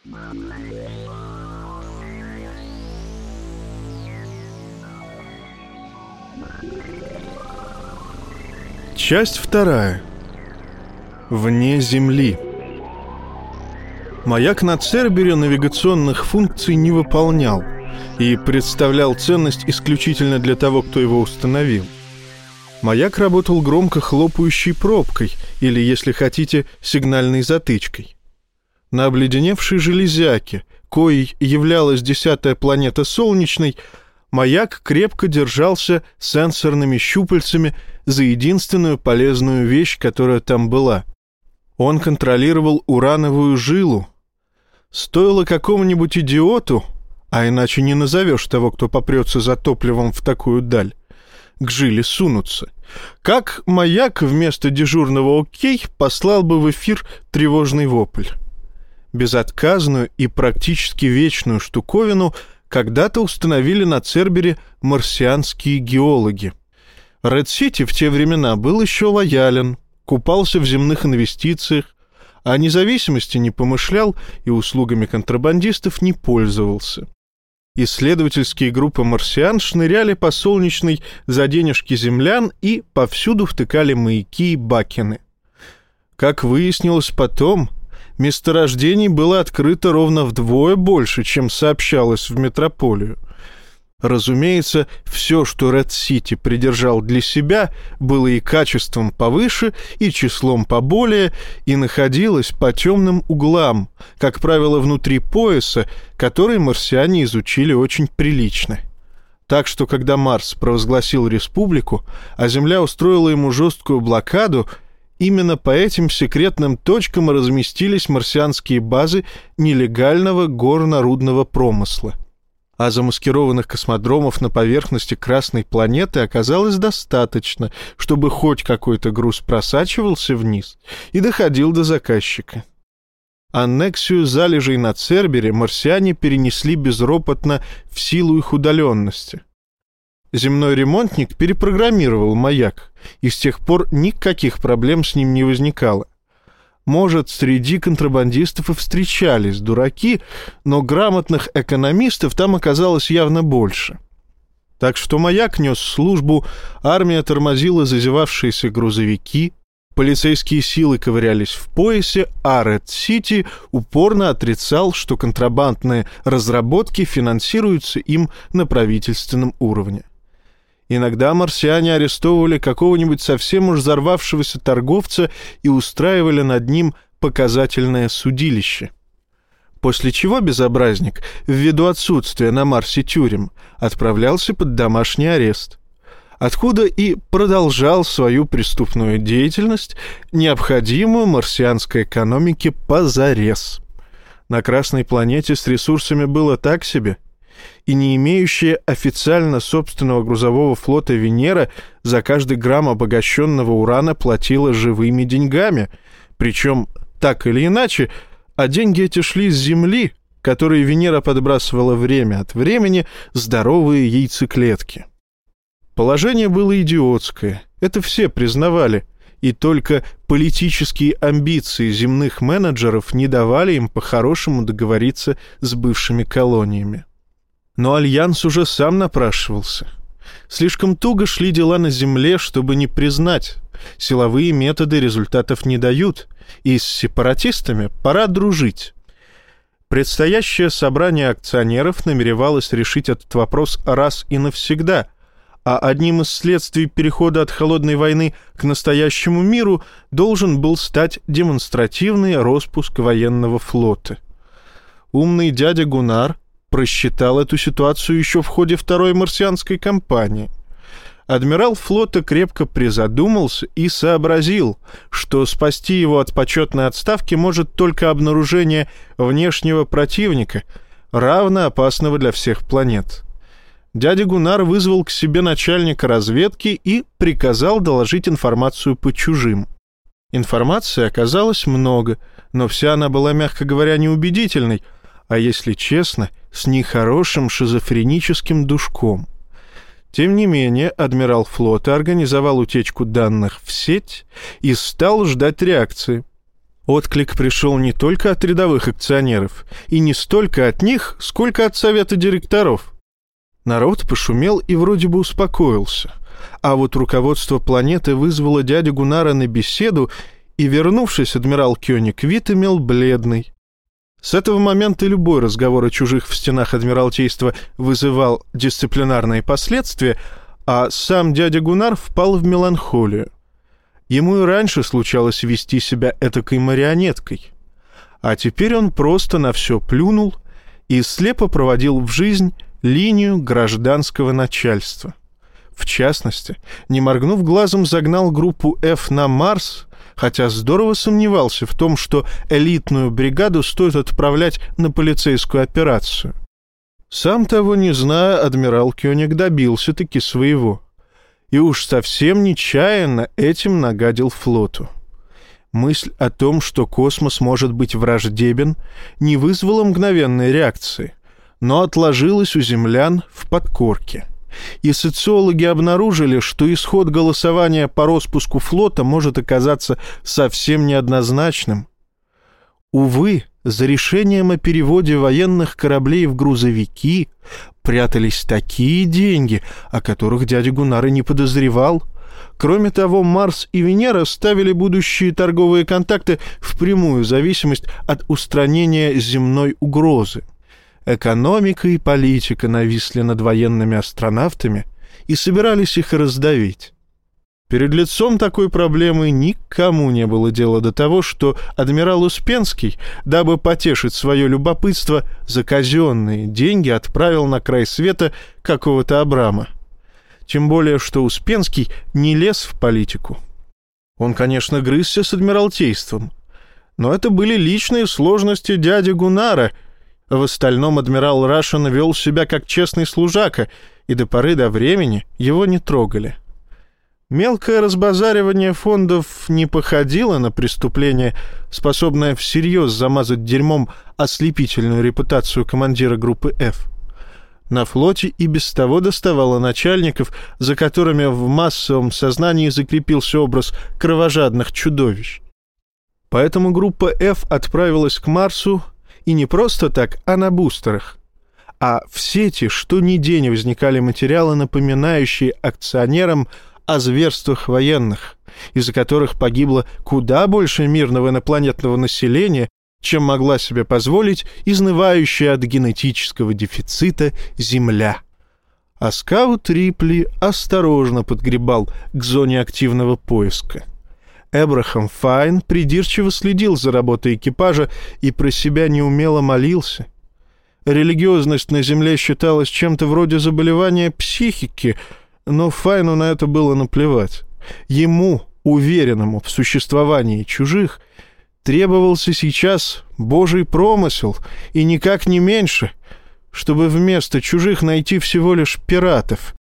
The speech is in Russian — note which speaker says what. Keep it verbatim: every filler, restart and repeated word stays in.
Speaker 1: Часть вторая. Вне Земли. Маяк на Цербере навигационных функций не выполнял и представлял ценность исключительно для того, кто его установил. Маяк работал громко хлопающей пробкой или, если хотите, сигнальной затычкой. На обледеневшей железяке, коей являлась десятая планета Солнечной, маяк крепко держался сенсорными щупальцами за единственную полезную вещь, которая там была. Он контролировал урановую жилу. Стоило какому-нибудь идиоту, а иначе не назовешь того, кто попрется за топливом в такую даль, к жиле сунуться, как маяк вместо дежурного «Окей» послал бы в эфир тревожный вопль. Безотказную и практически вечную штуковину когда-то установили на Цербере марсианские геологи. Ред-Сити в те времена был еще лоялен, купался в земных инвестициях, о независимости не помышлял и услугами контрабандистов не пользовался. Исследовательские группы марсиан шныряли по Солнечной за денежки землян и повсюду втыкали маяки и бакены. Как выяснилось потом, месторождений было открыто ровно вдвое больше, чем сообщалось в метрополию. Разумеется, все, что Ред-Сити придержал для себя, было и качеством повыше, и числом поболее, и находилось по темным углам, как правило, внутри пояса, который марсиане изучили очень прилично. Так что, когда Марс провозгласил республику, а Земля устроила ему жесткую блокаду, именно по этим секретным точкам разместились марсианские базы нелегального горно-рудного промысла. А замаскированных космодромов на поверхности Красной планеты оказалось достаточно, чтобы хоть какой-то груз просачивался вниз и доходил до заказчика. Аннексию залежей на Цербере марсиане перенесли безропотно в силу их удаленности. Земной ремонтник перепрограммировал маяк, и с тех пор никаких проблем с ним не возникало. Может, среди контрабандистов и встречались дураки, но грамотных экономистов там оказалось явно больше. Так что маяк нес службу, армия тормозила зазевавшиеся грузовики, полицейские силы ковырялись в поясе, а Ред-Сити упорно отрицал, что контрабандные разработки финансируются им на правительственном уровне. Иногда марсиане арестовывали какого-нибудь совсем уж взорвавшегося торговца и устраивали над ним показательное судилище. После чего безобразник, ввиду отсутствия на Марсе тюрем, отправлялся под домашний арест, откуда и продолжал свою преступную деятельность, необходимую марсианской экономике позарез. На Красной планете с ресурсами было так себе, и не имеющая официально собственного грузового флота Венера за каждый грамм обогащенного урана платила живыми деньгами, причем так или иначе, а деньги эти шли с Земли, которые Венера подбрасывала время от времени здоровые яйцеклетки. Положение было идиотское, это все признавали, и только политические амбиции земных менеджеров не давали им по-хорошему договориться с бывшими колониями. Но Альянс уже сам напрашивался. Слишком туго шли дела на Земле, чтобы не признать. Силовые методы результатов не дают, и с сепаратистами пора дружить. Предстоящее собрание акционеров намеревалось решить этот вопрос раз и навсегда, а одним из следствий перехода от холодной войны к настоящему миру должен был стать демонстративный распуск военного флота. Умный дядя Гуннар просчитал эту ситуацию еще в ходе второй марсианской кампании. Адмирал флота крепко призадумался и сообразил, что спасти его от почетной отставки может только обнаружение внешнего противника, равно опасного для всех планет. Дядя Гуннар вызвал к себе начальника разведки и приказал доложить информацию по чужим. Информации оказалось много, но вся она была, мягко говоря, неубедительной, а если честно, с нехорошим шизофреническим душком. Тем не менее, адмирал флота организовал утечку данных в сеть и стал ждать реакции. Отклик пришел не только от рядовых акционеров, и не столько от них, сколько от совета директоров. Народ пошумел и вроде бы успокоился. А вот руководство планеты вызвало дядю Гуннара на беседу, и, вернувшись, адмирал Кёник вид имел бледный. С этого момента любой разговор о чужих в стенах Адмиралтейства вызывал дисциплинарные последствия, а сам дядя Гуннар впал в меланхолию. Ему и раньше случалось вести себя этакой марионеткой. А теперь он просто на все плюнул и слепо проводил в жизнь линию гражданского начальства. В частности, не моргнув глазом, загнал группу F на Марс, хотя здорово сомневался в том, что элитную бригаду стоит отправлять на полицейскую операцию. Сам того не зная, адмирал Кёник добился-таки своего. И уж совсем нечаянно этим нагадил флоту. Мысль о том, что космос может быть враждебен, не вызвала мгновенной реакции, но отложилась у землян в подкорке. И социологи обнаружили, что исход голосования по распуску флота может оказаться совсем неоднозначным. Увы, за решением о переводе военных кораблей в грузовики прятались такие деньги, о которых дядя Гуннар и не подозревал. Кроме того, Марс и Венера ставили будущие торговые контакты в прямую зависимость от устранения земной угрозы. Экономика и политика нависли над военными астронавтами и собирались их раздавить. Перед лицом такой проблемы никому не было дела до того, что адмирал Успенский, дабы потешить свое любопытство, за казенные деньги отправил на край света какого-то Абрама. Тем более, что Успенский не лез в политику. Он, конечно, грызся с Адмиралтейством, но это были личные сложности дяди Гуннара. В остальном адмирал Рашин вел себя как честный служака, и до поры до времени его не трогали. Мелкое разбазаривание фондов не походило на преступление, способное всерьез замазать дерьмом ослепительную репутацию командира группы F. На флоте и без того доставало начальников, за которыми в массовом сознании закрепился образ кровожадных чудовищ. Поэтому группа F отправилась к Марсу, и не просто так, а на бустерах. А в сети что ни день возникали материалы, напоминающие акционерам о зверствах военных, из-за которых погибло куда больше мирного инопланетного населения, чем могла себе позволить изнывающая от генетического дефицита Земля. А скаут Рипли осторожно подгребал к зоне активного поиска. Эбрахам Файн придирчиво следил за работой экипажа и про себя неумело молился. Религиозность на Земле считалась чем-то вроде заболевания психики, но Файну на это было наплевать. Ему, уверенному в существовании чужих, требовался сейчас Божий промысел, и никак не меньше, чтобы вместо чужих найти всего лишь пиратов,